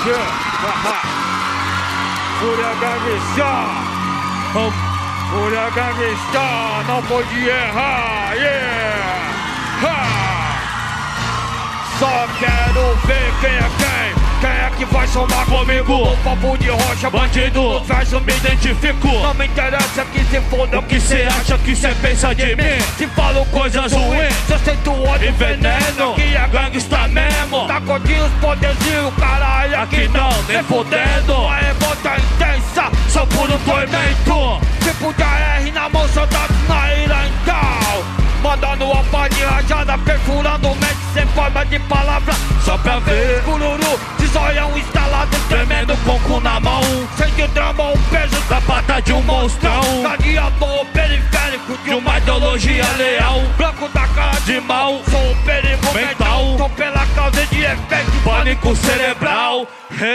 Fúria Gangsta, Fúria Gangsta, não pode errar, yeah! Só quero ver quem é que vai somar comigo. No papo de rocha, bandido, no verso me identifico. Não me interessa que se foda o que cê acha, que cê pensa de mim. Se falo coisas ruins, se aceito ódio e veneno. Aqui é gangsta mesmo, tá curtindo os poderzinhos, caralho. Aqui não, nem fodendo. A revolta intensa, só puro tormento. Tipo de AR na mão, soldados na ira então. Mandando a pá de rajada, perfurando mente sem forma de palavra. Só pra ver cururu, de zoião instalado, tremendo com o cu na mão. Sente o drama, o peso da pata de um monstrão. Gladiador periférico de uma ideologia leal. Branco da cara de mal, sou o perigo mental. Tô pela causa de efeito, pânico cerebral.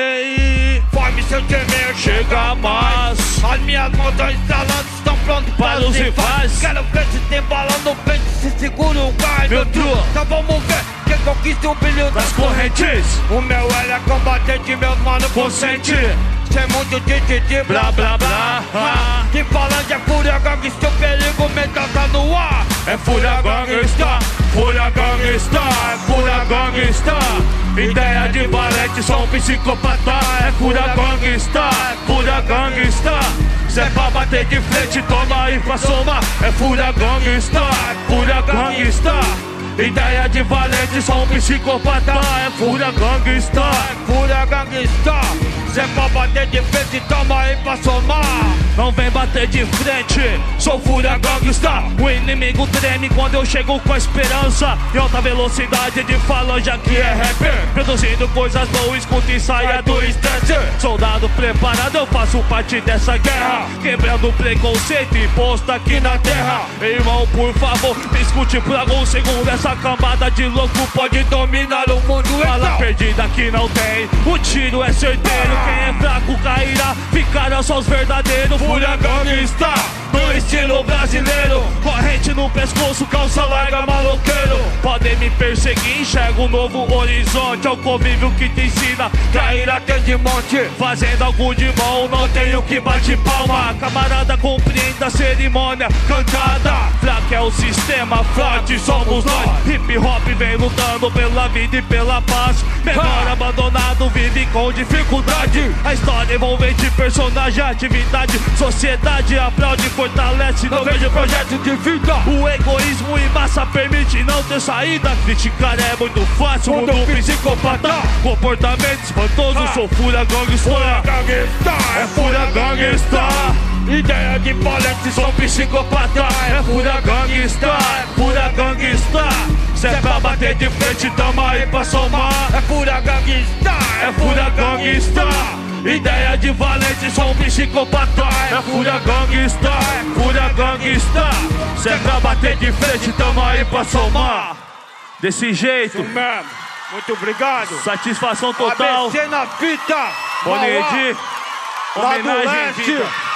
Hey, forme seu gemer, chega mais. As minhas mãos estão instalando, estão prontos para os rivais. Quero ver se tem bala no peito, se segura o gás, meu truque. Então vamos ver quem conquista o brilho das correntes. O meu L é combatente, meus mano consente. Sem muito de blá blá blá. Que falando é fúria gangsta, o perigo mental tá no ar. É fúria gangsta, fúria gangsta, é fúria gangsta. Ideia de valente, sou um psicopata. É fúria gangsta, é fúria gangsta. Se é pra bater de frente, toma aí pra somar. É fúria gangsta, é fúria gangsta. Ideia de valente, sou um psicopata. É fúria gangsta, é fúria gangsta. Se é pra bater de frente, toma aí pra somar. Não vem bater de frente, sou fúria gangsta. O inimigo treme quando eu chego com a esperança. Em alta velocidade de falange, aqui é rapper. Produzindo coisas boas, escuta e saia do instante. Soldado preparado, eu faço parte dessa guerra. Quebrando o preconceito imposto aqui na terra. Irmão, por favor, me escute por alguns segundos. Essa camada de louco pode dominar o mundo. Bala perdida que não tem, o tiro é certeiro. Quem é fraco cairá, ficarão só os verdadeiros. Fúria gangsta, no estilo brasileiro. Corrente no pescoço, calça larga, maloqueiro. Podem me perseguir, enxergo um novo horizonte. É o convívio que te ensina, cair até de monte. Fazendo algo de bom, não tenho que bate palma. Camarada, compreenda a cerimônia cantada. Fraco é o sistema, forte somos nós. Hip hop vem lutando pela vida e pela paz. Menor abandonado vive com dificuldade. A história envolvente, personagem, atividade. Sociedade aplaude, fortalece, não vejo projeto de vida. O egoísmo em massa permite não ter saída. Criticar é muito fácil, mundo psicopata. Comportamento espantoso, sou fúria gangsta. É fúria gangsta. Ideia de valente, sou psicopata. É fúria gangsta, é fúria gangsta. Se é pra bater de frente, tamo aí pra somar. É fúria gangsta, é fúria gangsta. Ideia de valente, sou um psicopata. É fúria gangsta, é fúria gangsta. Se é pra bater de frente, tamo aí pra somar. Desse jeito. Sim mesmo. Muito obrigado. Satisfação total. ABC na fita. Bonedi. Homenagem, vida.